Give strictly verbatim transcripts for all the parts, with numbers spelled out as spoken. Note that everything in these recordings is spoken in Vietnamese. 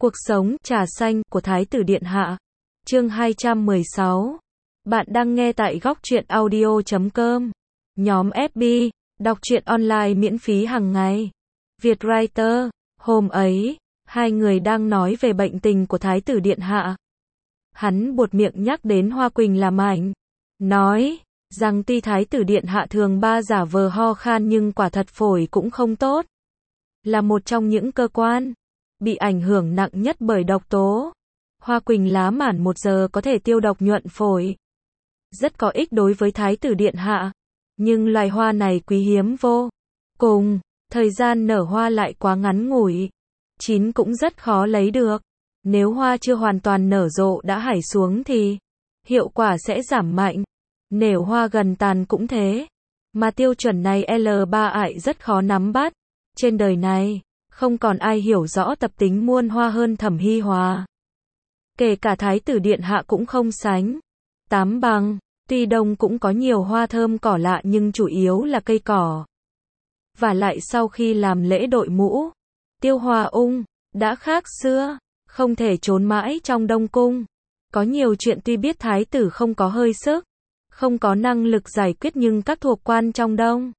Cuộc sống, trà xanh, của Thái tử Điện Hạ. Chương hai trăm mười sáu. Bạn đang nghe tại góc truyện audio chấm com. Nhóm ép bê, đọc truyện online miễn phí hàng ngày. Vietwriter. Hôm ấy, hai người đang nói về bệnh tình của Thái tử Điện Hạ. Hắn buột miệng nhắc đến Hoa Quỳnh làm ảnh. Nói rằng tuy Thái tử Điện Hạ thường ba giả vờ ho khan nhưng quả thật phổi cũng không tốt. Là một trong những cơ quan bị ảnh hưởng nặng nhất bởi độc tố. Hoa Quỳnh lá mản một giờ có thể tiêu độc nhuận phổi. Rất có ích đối với Thái tử Điện Hạ. Nhưng loài hoa này quý hiếm vô cùng. Thời gian nở hoa lại quá ngắn ngủi. Chín cũng rất khó lấy được. Nếu hoa chưa hoàn toàn nở rộ đã hảy xuống thì hiệu quả sẽ giảm mạnh. Nếu hoa gần tàn cũng thế. Mà tiêu chuẩn này L ba ải rất khó nắm bắt. Trên đời này, không còn ai hiểu rõ tập tính muôn hoa hơn Thẩm Hy Hòa. Kể cả Thái tử Điện Hạ cũng không sánh tám bằng. Tuy đông cũng có nhiều hoa thơm cỏ lạ nhưng chủ yếu là cây cỏ. Và lại sau khi làm lễ đội mũ, Tiêu Hòa Ung đã khác xưa, không thể trốn mãi trong Đông Cung. Có nhiều chuyện tuy biết Thái tử không có hơi sức, không có năng lực giải quyết nhưng các thuộc quan trong Đông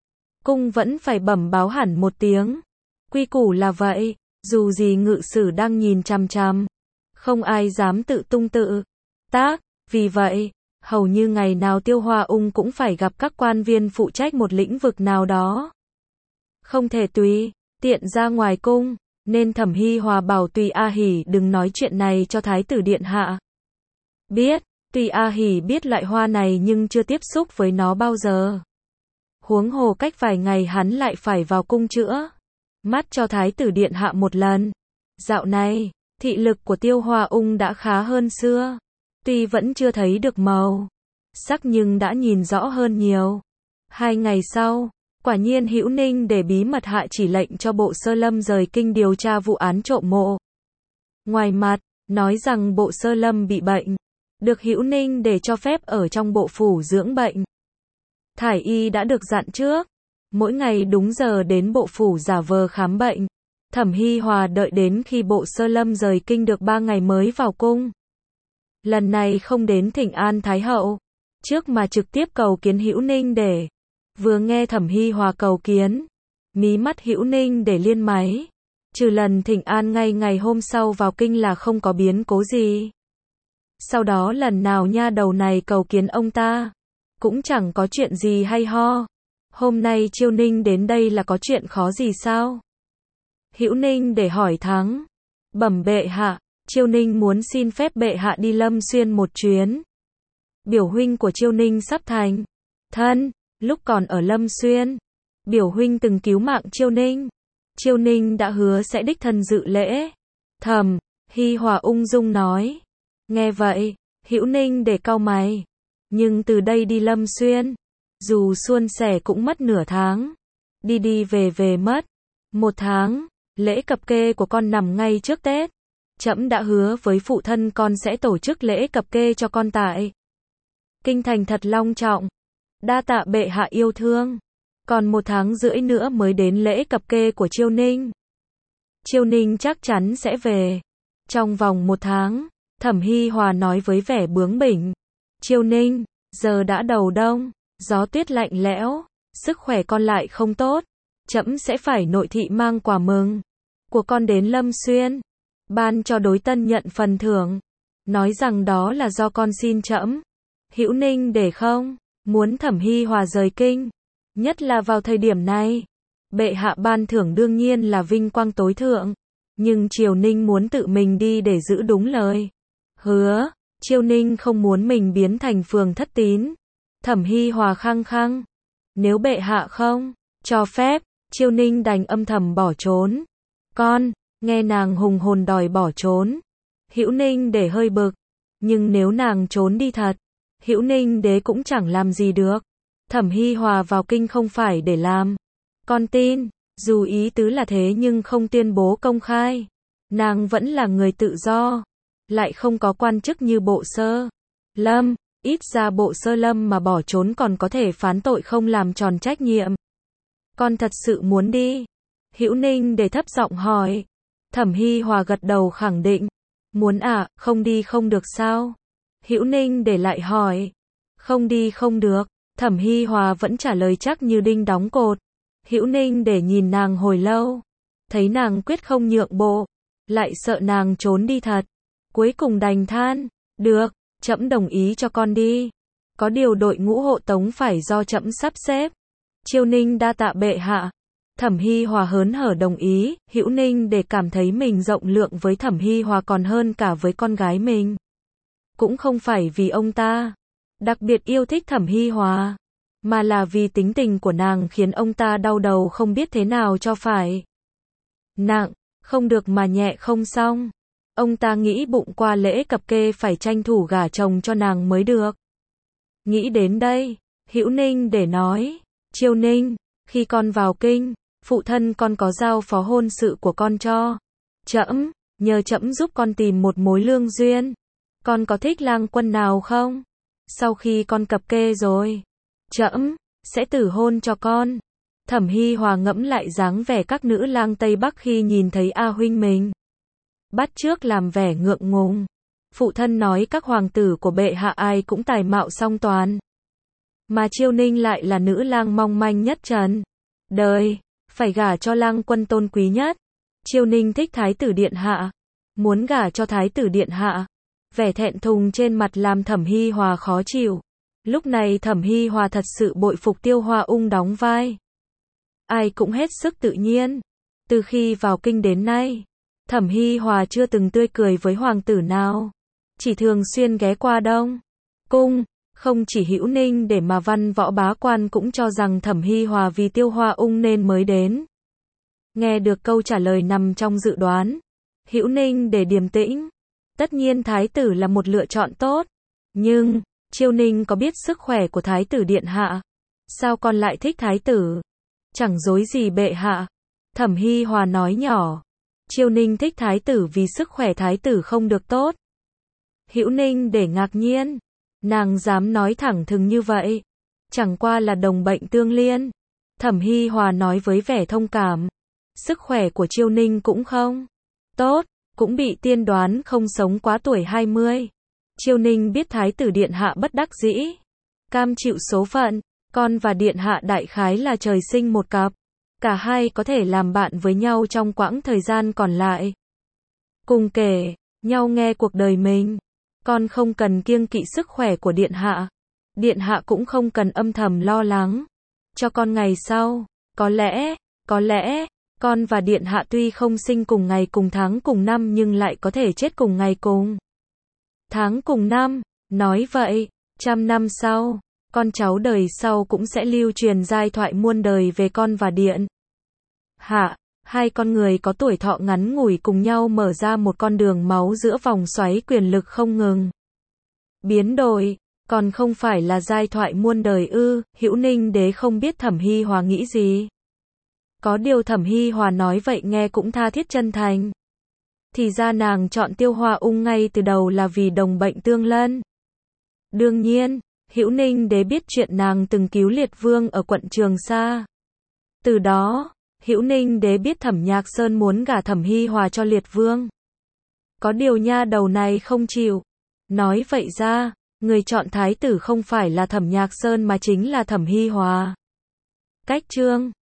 Cung vẫn phải bẩm báo hẳn một tiếng. Quy củ là vậy, dù gì ngự sử đang nhìn chằm chằm, không ai dám tự tung tự tác. Vì vậy, hầu như ngày nào Tiêu Hòa Ung cũng phải gặp các quan viên phụ trách một lĩnh vực nào đó. Không thể tùy tiện ra ngoài cung, nên Thẩm Hy Hòa bảo Tùy A Hỉ đừng nói chuyện này cho Thái tử Điện Hạ biết. Tùy A Hỉ biết loại hoa này nhưng chưa tiếp xúc với nó bao giờ. Huống hồ cách vài ngày hắn lại phải vào cung chữa mắt cho Thái tử Điện Hạ một lần. Dạo này, thị lực của Tiêu Hòa Ung đã khá hơn xưa. Tuy vẫn chưa thấy được màu sắc nhưng đã nhìn rõ hơn nhiều. Hai ngày sau, quả nhiên Hữu Ninh để bí mật hạ chỉ lệnh cho Bộ Sơ Lâm rời kinh điều tra vụ án trộm mộ. Ngoài mặt, nói rằng Bộ Sơ Lâm bị bệnh, được Hữu Ninh để cho phép ở trong bộ phủ dưỡng bệnh. Thải y đã được dặn trước, mỗi ngày đúng giờ đến bộ phủ giả vờ khám bệnh. Thẩm Hy Hòa đợi đến khi Bộ Sơ Lâm rời kinh được ba ngày mới vào cung. Lần này không đến thỉnh an Thái hậu, trước mà trực tiếp cầu kiến Hữu Ninh để. Vừa nghe Thẩm Hy Hòa cầu kiến, mí mắt Hữu Ninh để liên máy. Trừ lần thỉnh an ngay ngày hôm sau vào kinh là không có biến cố gì. Sau đó lần nào nha đầu này cầu kiến ông ta, cũng chẳng có chuyện gì hay ho. Hôm nay Chiêu Ninh đến đây là có chuyện khó gì sao? Hữu Ninh để hỏi thắng. Bẩm bệ hạ, Chiêu Ninh muốn xin phép bệ hạ đi Lâm Xuyên một chuyến. Biểu huynh của Chiêu Ninh sắp thành thân. Lúc còn ở Lâm Xuyên, biểu huynh từng cứu mạng Chiêu Ninh. Chiêu Ninh đã hứa sẽ đích thân dự lễ. Thẩm Hy Hòa ung dung nói. Nghe vậy, Hữu Ninh để cau mày. Nhưng từ đây đi Lâm Xuyên, dù suôn sẻ cũng mất nửa tháng. Đi đi về về mất một tháng. Lễ cập kê của con nằm ngay trước Tết. Trẫm đã hứa với phụ thân con sẽ tổ chức lễ cập kê cho con tại kinh thành thật long trọng. Đa tạ bệ hạ yêu thương. Còn một tháng rưỡi nữa mới đến lễ cập kê của Chiêu Ninh. Chiêu Ninh chắc chắn sẽ về trong vòng một tháng. Thẩm Hy Hòa nói với vẻ bướng bỉnh. Chiêu Ninh, giờ đã đầu đông, gió tuyết lạnh lẽo, sức khỏe con lại không tốt. Trẫm sẽ phải nội thị mang quà mừng của con đến Lâm Xuyên, ban cho đối tân nhận phần thưởng, nói rằng đó là do con xin trẫm. Hữu Ninh để không muốn Thẩm Hy Hòa rời kinh, nhất là vào thời điểm này. Bệ hạ ban thưởng đương nhiên là vinh quang tối thượng, nhưng Triều Ninh muốn tự mình đi để giữ đúng lời hứa. Triều Ninh không muốn mình biến thành phường thất tín. Thẩm Hy Hòa khăng khăng, nếu bệ hạ không cho phép, Triều Ninh đành âm thầm bỏ trốn. Con nghe nàng hùng hồn đòi bỏ trốn, Hữu Ninh để hơi bực, nhưng nếu nàng trốn đi thật, Hữu Ninh đế cũng chẳng làm gì được. Thẩm Hy Hòa vào kinh không phải để làm con tin, dù ý tứ là thế nhưng không tuyên bố công khai. Nàng vẫn là người tự do, lại không có quan chức như Bộ Sơ Lâm. Ít ra Bộ Sơ Lâm mà bỏ trốn còn có thể phán tội không làm tròn trách nhiệm. Con thật sự muốn đi? Hữu Ninh để thấp giọng hỏi. Thẩm Hi Hòa gật đầu khẳng định. Muốn à, không đi không được sao? Hữu Ninh để lại hỏi. Không đi không được. Thẩm Hi Hòa vẫn trả lời chắc như đinh đóng cột. Hữu Ninh để nhìn nàng hồi lâu. Thấy nàng quyết không nhượng bộ. Lại sợ nàng trốn đi thật. Cuối cùng đành than. Được, trẫm đồng ý cho con đi. Có điều đội ngũ hộ tống phải do trẫm sắp xếp. Chiêu Ninh đa tạ bệ hạ. Thẩm Hi Hòa hớn hở đồng ý. Hữu Ninh để cảm thấy mình rộng lượng với Thẩm Hi Hòa còn hơn cả với con gái mình. Cũng không phải vì ông ta đặc biệt yêu thích Thẩm Hi Hòa, mà là vì tính tình của nàng khiến ông ta đau đầu không biết thế nào cho phải. Nặng, không được mà nhẹ không xong. Ông ta nghĩ bụng qua lễ cập kê phải tranh thủ gả chồng cho nàng mới được. Nghĩ đến đây, Hữu Ninh để nói, Chiêu Ninh, khi con vào kinh, phụ thân con có giao phó hôn sự của con cho trẫm, nhờ trẫm giúp con tìm một mối lương duyên. Con có thích lang quân nào không? Sau khi con cập kê rồi, trẫm sẽ tử hôn cho con. Thẩm Hi Hòa ngẫm lại dáng vẻ các nữ lang Tây Bắc khi nhìn thấy A huynh mình. Bắt chước làm vẻ ngượng ngùng. Phụ thân nói các hoàng tử của bệ hạ ai cũng tài mạo song toàn. Mà Chiêu Ninh lại là nữ lang mong manh nhất trần đời, phải gả cho lang quân tôn quý nhất. Chiêu Ninh thích thái tử điện hạ, muốn gả cho thái tử điện hạ. Vẻ thẹn thùng trên mặt làm Thẩm Hi Hòa khó chịu. Lúc này Thẩm Hi Hòa thật sự bội phục Tiêu Hoa Ung đóng vai. Ai cũng hết sức tự nhiên. Từ khi vào kinh đến nay, Thẩm Hi Hòa chưa từng tươi cười với hoàng tử nào. Chỉ thường xuyên ghé qua Đông Cung. Không chỉ Hữu Ninh để mà văn võ bá quan cũng cho rằng Thẩm Hi Hòa vì Tiêu Hoa Ung nên mới đến. Nghe được câu trả lời nằm trong dự đoán, Hữu Ninh để điềm tĩnh. Tất nhiên thái tử là một lựa chọn tốt. Nhưng, Chiêu Ninh có biết sức khỏe của thái tử điện hạ? Sao con lại thích thái tử? Chẳng dối gì bệ hạ. Thẩm Hi Hòa nói nhỏ. Chiêu Ninh thích thái tử vì sức khỏe thái tử không được tốt. Hữu Ninh để ngạc nhiên. Nàng dám nói thẳng thừng như vậy. Chẳng qua là đồng bệnh tương liên. Thẩm Hi Hòa nói với vẻ thông cảm. Sức khỏe của Chiêu Ninh cũng không tốt. Cũng bị tiên đoán không sống quá tuổi hai mươi. Chiêu Ninh biết thái tử điện hạ bất đắc dĩ. Cam chịu số phận. Con và điện hạ đại khái là trời sinh một cặp. Cả hai có thể làm bạn với nhau trong quãng thời gian còn lại. Cùng kể nhau nghe cuộc đời mình. Con không cần kiêng kỵ sức khỏe của điện hạ. Điện hạ cũng không cần âm thầm lo lắng cho con ngày sau. Có lẽ, có lẽ, con và điện hạ tuy không sinh cùng ngày cùng tháng cùng năm nhưng lại có thể chết cùng ngày cùng tháng cùng năm. Nói vậy, trăm năm sau, con cháu đời sau cũng sẽ lưu truyền giai thoại muôn đời về con và điện hạ. Hai con người có tuổi thọ ngắn ngủi cùng nhau mở ra một con đường máu giữa vòng xoáy quyền lực không ngừng biến đổi. Còn không phải là giai thoại muôn đời ư? Hữu Ninh đế không biết Thẩm Hi Hòa nghĩ gì. Có điều Thẩm Hi Hòa nói vậy nghe cũng tha thiết chân thành. Thì ra nàng chọn Tiêu Hoa Ung ngay từ đầu là vì đồng bệnh tương lân. Đương nhiên, Hữu Ninh đế biết chuyện nàng từng cứu Liệt Vương ở quận Trường Sa. Từ đó, Hữu Ninh đế biết Thẩm Nhạc Sơn muốn gả Thẩm Hi Hòa cho Liệt Vương. Có điều nha đầu này không chịu. Nói vậy ra, người chọn thái tử không phải là Thẩm Nhạc Sơn mà chính là Thẩm Hi Hòa. Cách chương